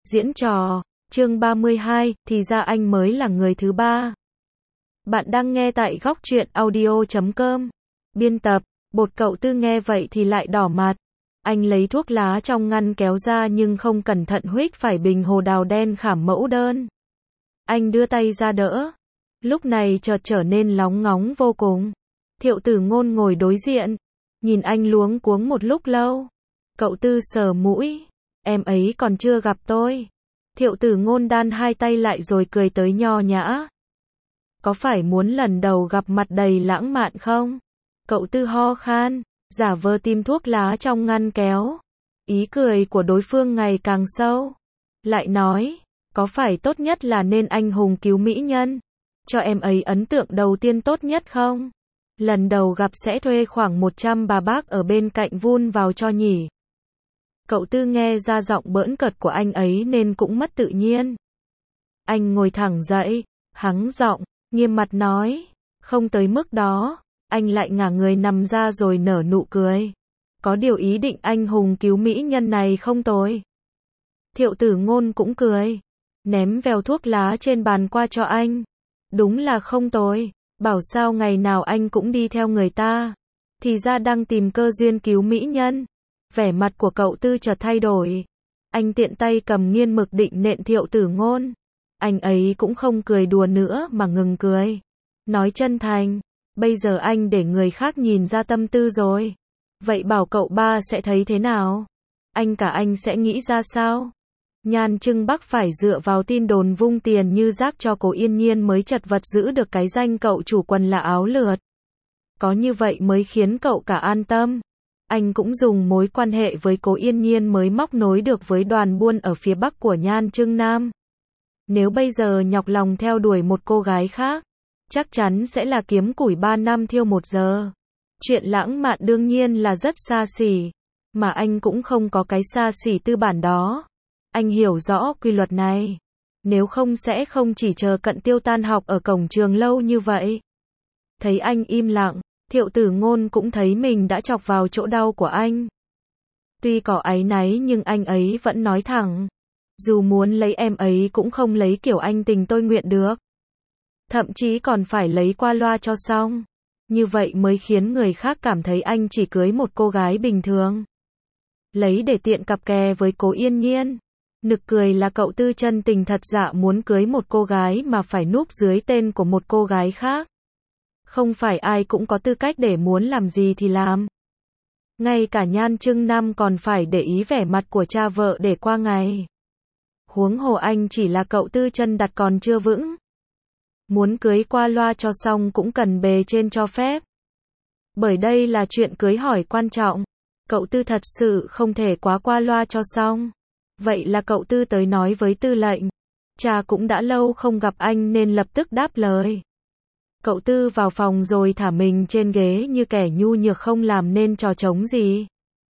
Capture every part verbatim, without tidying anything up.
Diễn trò, chương ba mươi hai, thì ra anh mới là người thứ ba. Bạn đang nghe tại góc truyện audio chấm com. Biên tập, bột cậu Tư nghe vậy thì lại đỏ mặt. Anh lấy thuốc lá trong ngăn kéo ra nhưng không cẩn thận huých phải bình hồ đào đen khảm mẫu đơn. Anh đưa tay ra đỡ. Lúc này chợt trở nên lóng ngóng vô cùng. Thiệu Tử Ngôn ngồi đối diện. Nhìn anh luống cuống một lúc lâu. Cậu Tư sờ mũi. Em ấy còn chưa gặp tôi. Thiệu Tử Ngôn đan hai tay lại rồi cười tới nho nhã. Có phải muốn lần đầu gặp mặt đầy lãng mạn không? Cậu Tư ho khan, giả vờ tìm thuốc lá trong ngăn kéo. Ý cười của đối phương ngày càng sâu. Lại nói, có phải tốt nhất là nên anh hùng cứu mỹ nhân? Cho em ấy ấn tượng đầu tiên tốt nhất không? Lần đầu gặp sẽ thuê khoảng một trăm bà bác ở bên cạnh vun vào cho nhỉ? Cậu Tư nghe ra giọng bỡn cợt của anh ấy nên cũng mất tự nhiên. Anh ngồi thẳng dậy, hắng giọng, nghiêm mặt nói, không tới mức đó. Anh lại ngả người nằm ra rồi nở nụ cười. Có điều ý định anh hùng cứu mỹ nhân này không tồi. Thiệu Tử Ngôn cũng cười, ném vèo thuốc lá trên bàn qua cho anh. Đúng là không tồi, bảo sao ngày nào anh cũng đi theo người ta. Thì ra đang tìm cơ duyên cứu mỹ nhân. Vẻ mặt của cậu Tư chợt thay đổi. Anh tiện tay cầm nghiên mực định nện Thiệu Tử Ngôn. Anh ấy cũng không cười đùa nữa mà ngừng cười. Nói chân thành, bây giờ anh để người khác nhìn ra tâm tư rồi. Vậy bảo cậu ba sẽ thấy thế nào? Anh cả anh sẽ nghĩ ra sao? Nhan Trưng Bắc phải dựa vào tin đồn vung tiền như rác cho Cố Yên Nhiên mới chật vật giữ được cái danh cậu chủ quần là áo lượt. Có như vậy mới khiến cậu cả an tâm. Anh cũng dùng mối quan hệ với Cố Yên Nhiên mới móc nối được với đoàn buôn ở phía bắc của Nhan Trưng Nam. Nếu bây giờ nhọc lòng theo đuổi một cô gái khác, chắc chắn sẽ là kiếm củi ba năm thiêu một giờ. Chuyện lãng mạn đương nhiên là rất xa xỉ, mà anh cũng không có cái xa xỉ tư bản đó. Anh hiểu rõ quy luật này. Nếu không sẽ không chỉ chờ Cận Tiêu tan học ở cổng trường lâu như vậy. Thấy anh im lặng, Thiệu Tử Ngôn cũng thấy mình đã chọc vào chỗ đau của anh. Tuy có áy náy nhưng anh ấy vẫn nói thẳng. Dù muốn lấy em ấy cũng không lấy kiểu anh tình tôi nguyện được. Thậm chí còn phải lấy qua loa cho xong. Như vậy mới khiến người khác cảm thấy anh chỉ cưới một cô gái bình thường. Lấy để tiện cặp kè với Cố Yên Nhiên. Nực cười là cậu Tư chân tình thật dạ muốn cưới một cô gái mà phải núp dưới tên của một cô gái khác. Không phải ai cũng có tư cách để muốn làm gì thì làm. Ngay cả Nhan Trưng Nam còn phải để ý vẻ mặt của cha vợ để qua ngày. Huống hồ anh chỉ là cậu Tư chân đặt còn chưa vững. Muốn cưới qua loa cho xong cũng cần bề trên cho phép. Bởi đây là chuyện cưới hỏi quan trọng. Cậu Tư thật sự không thể quá qua loa cho xong. Vậy là cậu Tư tới nói với Tư lệnh. Cha cũng đã lâu không gặp anh nên lập tức đáp lời. Cậu Tư vào phòng rồi thả mình trên ghế như kẻ nhu nhược không làm nên trò trống gì.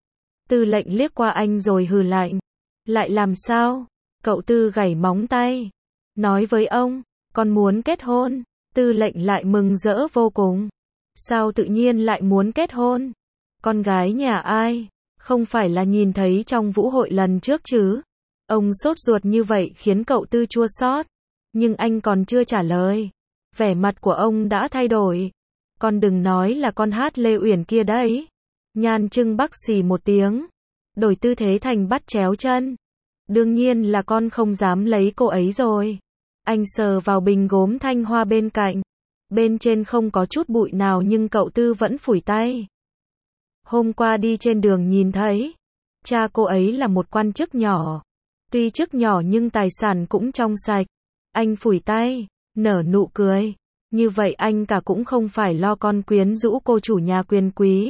Tư lệnh liếc qua anh rồi hừ lạnh. Lại làm sao? Cậu Tư gảy móng tay. Nói với ông, con muốn kết hôn. Tư lệnh lại mừng rỡ vô cùng. Sao tự nhiên lại muốn kết hôn? Con gái nhà ai? Không phải là nhìn thấy trong vũ hội lần trước chứ? Ông sốt ruột như vậy khiến cậu Tư chua xót. Nhưng anh còn chưa trả lời. Vẻ mặt của ông đã thay đổi. Con đừng nói là con hát Lê Uyển kia đấy. Nhan Trưng Bắc xì một tiếng. Đổi tư thế thành bắt chéo chân. Đương nhiên là con không dám lấy cô ấy rồi. Anh sờ vào bình gốm thanh hoa bên cạnh. Bên trên không có chút bụi nào nhưng cậu Tư vẫn phủi tay. Hôm qua đi trên đường nhìn thấy. Cha cô ấy là một quan chức nhỏ. Tuy chức nhỏ nhưng tài sản cũng trong sạch. Anh phủi tay, nở nụ cười. Như vậy anh cả cũng không phải lo con quyến rũ cô chủ nhà quyền quý.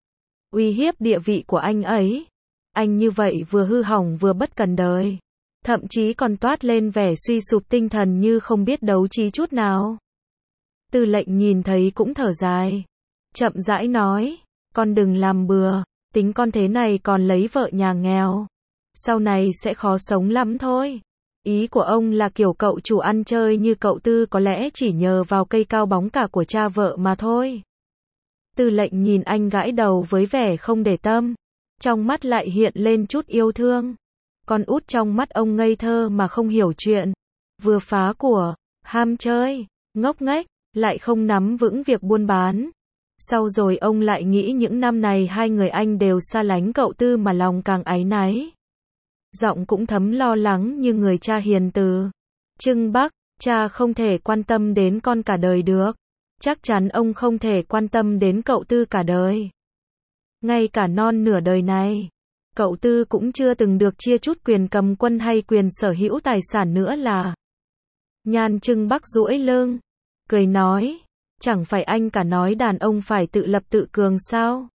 Uy hiếp địa vị của anh ấy. Anh như vậy vừa hư hỏng vừa bất cần đời. Thậm chí còn toát lên vẻ suy sụp tinh thần như không biết đấu trí chút nào. Tư lệnh nhìn thấy cũng thở dài. Chậm rãi nói, con đừng làm bừa, tính con thế này còn lấy vợ nhà nghèo. Sau này sẽ khó sống lắm thôi. Ý của ông là kiểu cậu chủ ăn chơi như cậu Tư có lẽ chỉ nhờ vào cây cao bóng cả của cha vợ mà thôi. Tư lệnh nhìn anh gãi đầu với vẻ không để tâm. Trong mắt lại hiện lên chút yêu thương. Con út trong mắt ông ngây thơ mà không hiểu chuyện. Vừa phá của, ham chơi, ngốc nghếch, lại không nắm vững việc buôn bán. Sau rồi ông lại nghĩ những năm này hai người anh đều xa lánh cậu Tư mà lòng càng áy náy. Giọng cũng thấm lo lắng như người cha hiền từ. Trưng Bắc, cha không thể quan tâm đến con cả đời được. Chắc chắn ông không thể quan tâm đến cậu Tư cả đời. Ngay cả non nửa đời này, cậu Tư cũng chưa từng được chia chút quyền cầm quân hay quyền sở hữu tài sản nữa là. Nhan Trưng Bắc duỗi lưng, cười nói, chẳng phải anh cả nói đàn ông phải tự lập tự cường sao?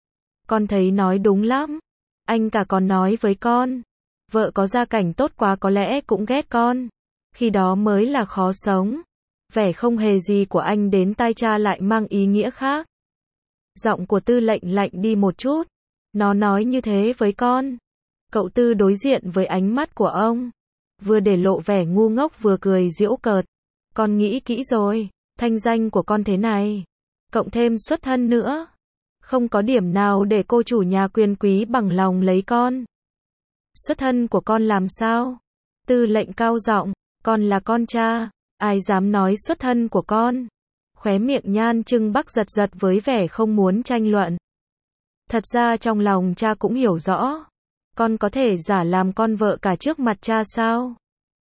Con thấy nói đúng lắm. Anh cả còn nói với con, vợ có gia cảnh tốt quá có lẽ cũng ghét con. Khi đó mới là khó sống. Vẻ không hề gì của anh đến tai cha lại mang ý nghĩa khác. Giọng của Tư lệnh lạnh đi một chút. Nó nói như thế với con. Cậu Tư đối diện với ánh mắt của ông. Vừa để lộ vẻ ngu ngốc vừa cười giễu cợt. Con nghĩ kỹ rồi, thanh danh của con thế này. Cộng thêm xuất thân nữa. Không có điểm nào để cô chủ nhà quyền quý bằng lòng lấy con. Xuất thân của con làm sao? Tư lệnh cao giọng, con là con cha. Ai dám nói xuất thân của con? Khóe miệng Nhan Trưng Bắc giật giật với vẻ không muốn tranh luận. Thật ra trong lòng cha cũng hiểu rõ. Con có thể giả làm con vợ cả trước mặt cha sao?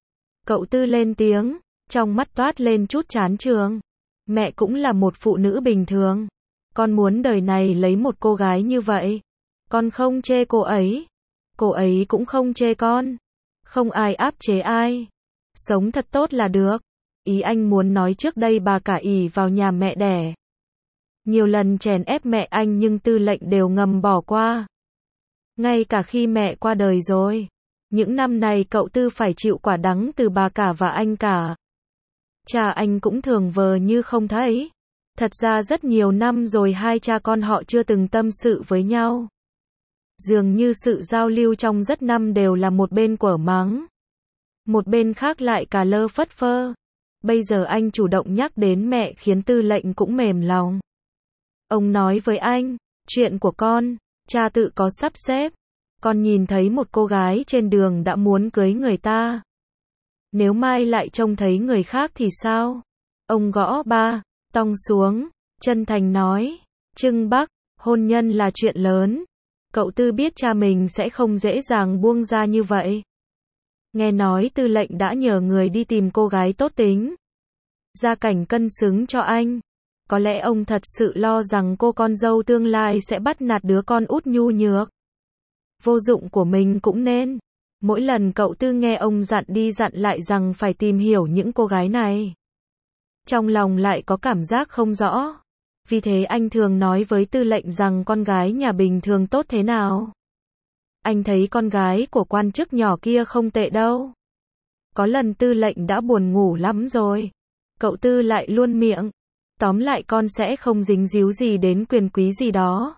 Cậu Tư lên tiếng, trong mắt toát lên chút chán chường. Mẹ cũng là một phụ nữ bình thường. Con muốn đời này lấy một cô gái như vậy. Con không chê cô ấy. Cô ấy cũng không chê con. Không ai áp chế ai. Sống thật tốt là được. Ý anh muốn nói trước đây bà cả ỷ vào nhà mẹ đẻ. Nhiều lần chèn ép mẹ anh nhưng Tư lệnh đều ngầm bỏ qua. Ngay cả khi mẹ qua đời rồi. Những năm này cậu Tư phải chịu quả đắng từ bà cả và anh cả. Cha anh cũng thường vờ như không thấy. Thật ra rất nhiều năm rồi hai cha con họ chưa từng tâm sự với nhau. Dường như sự giao lưu trong rất năm đều là một bên quở mắng. Một bên khác lại cà lơ phất phơ. Bây giờ anh chủ động nhắc đến mẹ khiến Tư lệnh cũng mềm lòng. Ông nói với anh, chuyện của con, cha tự có sắp xếp. Con nhìn thấy một cô gái trên đường đã muốn cưới người ta. Nếu mai lại trông thấy người khác thì sao? Ông gõ ba, tong xuống, chân thành nói, Trưng Bắc, hôn nhân là chuyện lớn. Cậu Tư biết cha mình sẽ không dễ dàng buông ra như vậy. Nghe nói Tư lệnh đã nhờ người đi tìm cô gái tốt tính. Gia cảnh cân xứng cho anh. Có lẽ ông thật sự lo rằng cô con dâu tương lai sẽ bắt nạt đứa con út nhu nhược. Vô dụng của mình cũng nên. Mỗi lần cậu Tư nghe ông dặn đi dặn lại rằng phải tìm hiểu những cô gái này. Trong lòng lại có cảm giác không rõ. Vì thế anh thường nói với Tư lệnh rằng con gái nhà bình thường tốt thế nào. Anh thấy con gái của quan chức nhỏ kia không tệ đâu. Có lần Tư lệnh đã buồn ngủ lắm rồi. Cậu Tư lại luôn miệng. Tóm lại con sẽ không dính díu gì đến quyền quý gì đó.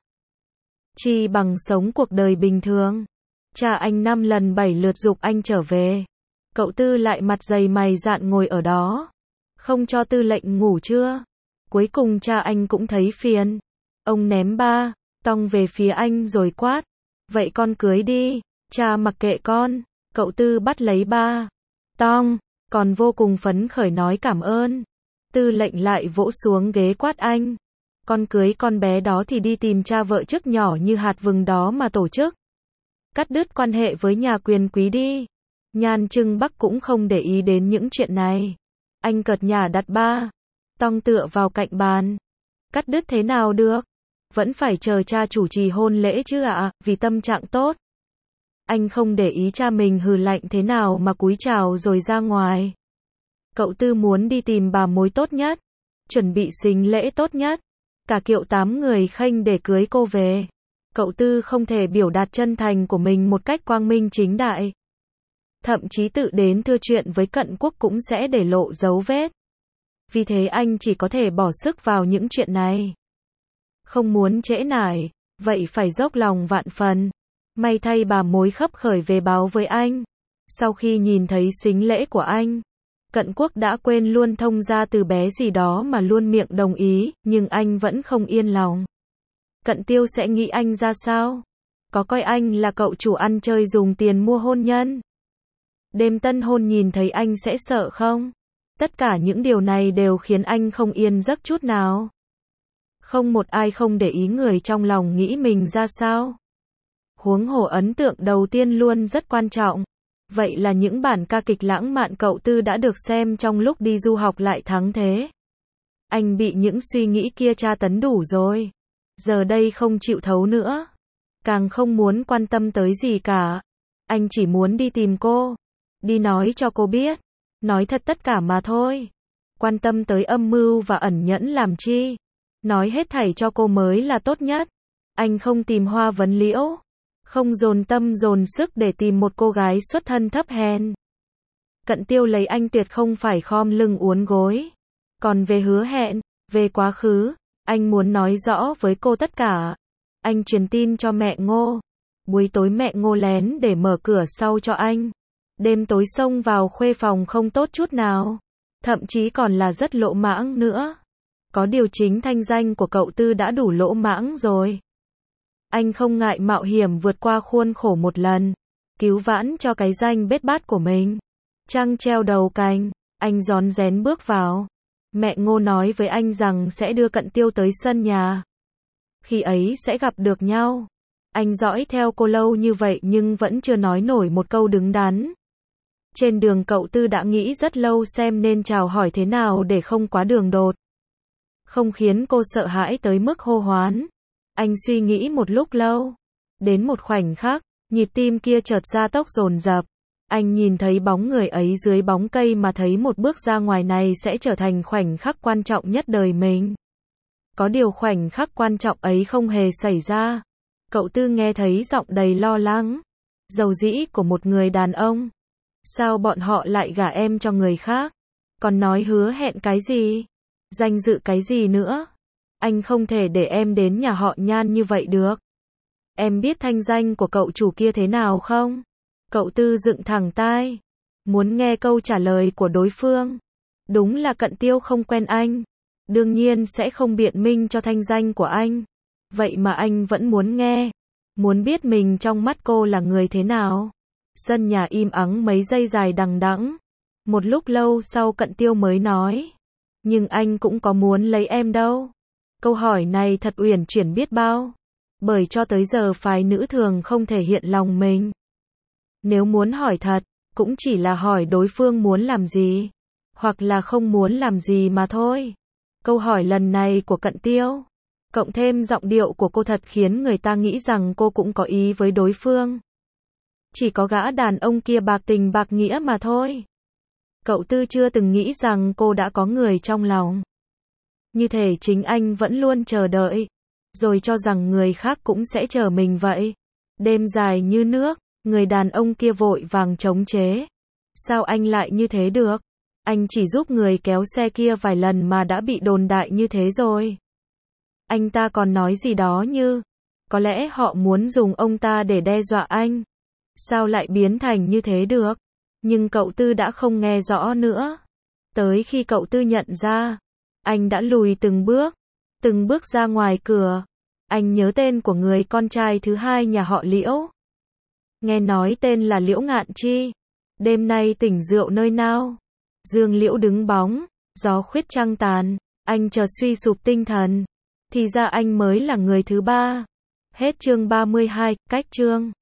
Chi bằng sống cuộc đời bình thường. Cha anh năm lần bảy lượt giục anh trở về. Cậu Tư lại mặt dày mày dạn ngồi ở đó. Không cho Tư lệnh ngủ chưa? Cuối cùng cha anh cũng thấy phiền. Ông ném ba, tong về phía anh rồi quát. Vậy con cưới đi, cha mặc kệ con. Cậu Tư bắt lấy ba, tong, còn vô cùng phấn khởi nói cảm ơn. Tư lệnh lại vỗ xuống ghế quát anh. Con cưới con bé đó thì đi tìm cha vợ chức nhỏ như hạt vừng đó mà tổ chức. Cắt đứt quan hệ với nhà quyền quý đi. Nhan Trưng Bắc cũng không để ý đến những chuyện này. Anh cợt nhả đặt ba, tong tựa vào cạnh bàn. Cắt đứt thế nào được? Vẫn phải chờ cha chủ trì hôn lễ chứ ạ, à, vì tâm trạng tốt. Anh không để ý cha mình hừ lạnh thế nào mà cúi chào rồi ra ngoài. Cậu Tư muốn đi tìm bà mối tốt nhất, chuẩn bị sính lễ tốt nhất, cả kiệu tám người khênh để cưới cô về. Cậu Tư không thể biểu đạt chân thành của mình một cách quang minh chính đại. Thậm chí tự đến thưa chuyện với Cận Quốc cũng sẽ để lộ dấu vết. Vì thế anh chỉ có thể bỏ sức vào những chuyện này. Không muốn trễ nải, vậy phải dốc lòng vạn phần. May thay bà mối khấp khởi về báo với anh. Sau khi nhìn thấy sính lễ của anh, Cận Quốc đã quên luôn thông gia từ bé gì đó mà luôn miệng đồng ý, nhưng anh vẫn không yên lòng. Cận Tiêu sẽ nghĩ anh ra sao? có coi anh là cậu chủ ăn chơi dùng tiền mua hôn nhân. Đêm tân hôn nhìn thấy anh sẽ sợ không? Tất cả những điều này đều khiến anh không yên giấc chút nào. Không một ai không để ý người trong lòng nghĩ mình ra sao. Huống hồ ấn tượng đầu tiên luôn rất quan trọng. Vậy là những bản ca kịch lãng mạn cậu Tư đã được xem trong lúc đi du học lại thắng thế. Anh bị những suy nghĩ kia tra tấn đủ rồi. Giờ đây không chịu thấu nữa. Càng không muốn quan tâm tới gì cả. Anh chỉ muốn đi tìm cô. Đi nói cho cô biết. Nói thật tất cả mà thôi. Quan tâm tới âm mưu và ẩn nhẫn làm chi. Nói hết thảy cho cô mới là tốt nhất. Anh không tìm hoa vấn liễu. Không dồn tâm dồn sức để tìm một cô gái xuất thân thấp hèn. Cận Tiêu lấy anh tuyệt không phải khom lưng uốn gối. Còn về hứa hẹn, về quá khứ, anh muốn nói rõ với cô tất cả. Anh truyền tin cho mẹ Ngô. Buổi tối mẹ Ngô lén để mở cửa sau cho anh. Đêm tối xông vào khuê phòng không tốt chút nào. Thậm chí còn là rất lỗ mãng nữa. Có điều chính thanh danh của cậu Tư đã đủ lỗ mãng rồi. Anh không ngại mạo hiểm vượt qua khuôn khổ một lần. Cứu vãn cho cái danh bết bát của mình. Trăng treo đầu cành, anh rón rén bước vào. Mẹ Ngô nói với anh rằng sẽ đưa Cận Tiêu tới sân nhà. Khi ấy sẽ gặp được nhau. Anh dõi theo cô lâu như vậy nhưng vẫn chưa nói nổi một câu đứng đắn. Trên đường cậu Tư đã nghĩ rất lâu xem nên chào hỏi thế nào để không quá đường đột. Không khiến cô sợ hãi tới mức hô hoán. Anh suy nghĩ một lúc lâu. Đến một khoảnh khắc, nhịp tim kia chợt gia tốc dồn dập. Anh nhìn thấy bóng người ấy dưới bóng cây mà thấy một bước ra ngoài này sẽ trở thành khoảnh khắc quan trọng nhất đời mình. Có điều khoảnh khắc quan trọng ấy không hề xảy ra. Cậu Tư nghe thấy giọng đầy lo lắng, dầu dĩ của một người đàn ông. Sao bọn họ lại gả em cho người khác? Còn nói hứa hẹn cái gì? Danh dự cái gì nữa? Anh không thể để em đến nhà họ Nhan như vậy được. Em biết thanh danh của cậu chủ kia thế nào không? Cậu Tư dựng thẳng tai, muốn nghe câu trả lời của đối phương. Đúng là Cận Tiêu không quen anh. Đương nhiên sẽ không biện minh cho thanh danh của anh. Vậy mà anh vẫn muốn nghe. Muốn biết mình trong mắt cô là người thế nào. Sân nhà im ắng mấy giây dài đằng đẵng. Một lúc lâu sau Cận Tiêu mới nói. Nhưng anh cũng có muốn lấy em đâu. Câu hỏi này thật uyển chuyển biết bao. Bởi cho tới giờ phái nữ thường không thể hiện lòng mình. Nếu muốn hỏi thật, cũng chỉ là hỏi đối phương muốn làm gì. Hoặc là không muốn làm gì mà thôi. Câu hỏi lần này của Cận Tiêu, cộng thêm giọng điệu của cô thật khiến người ta nghĩ rằng cô cũng có ý với đối phương. Chỉ có gã đàn ông kia bạc tình bạc nghĩa mà thôi. Cậu Tư chưa từng nghĩ rằng cô đã có người trong lòng. Như thể chính anh vẫn luôn chờ đợi, rồi cho rằng người khác cũng sẽ chờ mình vậy. Đêm dài như nước, người đàn ông kia vội vàng chống chế. Sao anh lại như thế được? Anh chỉ giúp người kéo xe kia vài lần mà đã bị đồn đại như thế rồi. Anh ta còn nói gì đó như, có lẽ họ muốn dùng ông ta để đe dọa anh. Sao lại biến thành như thế được? Nhưng cậu Tư đã không nghe rõ nữa. Tới khi cậu Tư nhận ra, anh đã lùi từng bước, từng bước ra ngoài cửa. Anh nhớ tên của người con trai thứ hai nhà họ Liễu. Nghe nói tên là Liễu Ngạn Chi. Đêm nay tỉnh rượu nơi nào? Dương liễu đứng bóng, gió khuyết trăng tàn, anh chợt suy sụp tinh thần. Thì ra anh mới là người thứ ba. Hết chương ba mươi hai, cách chương.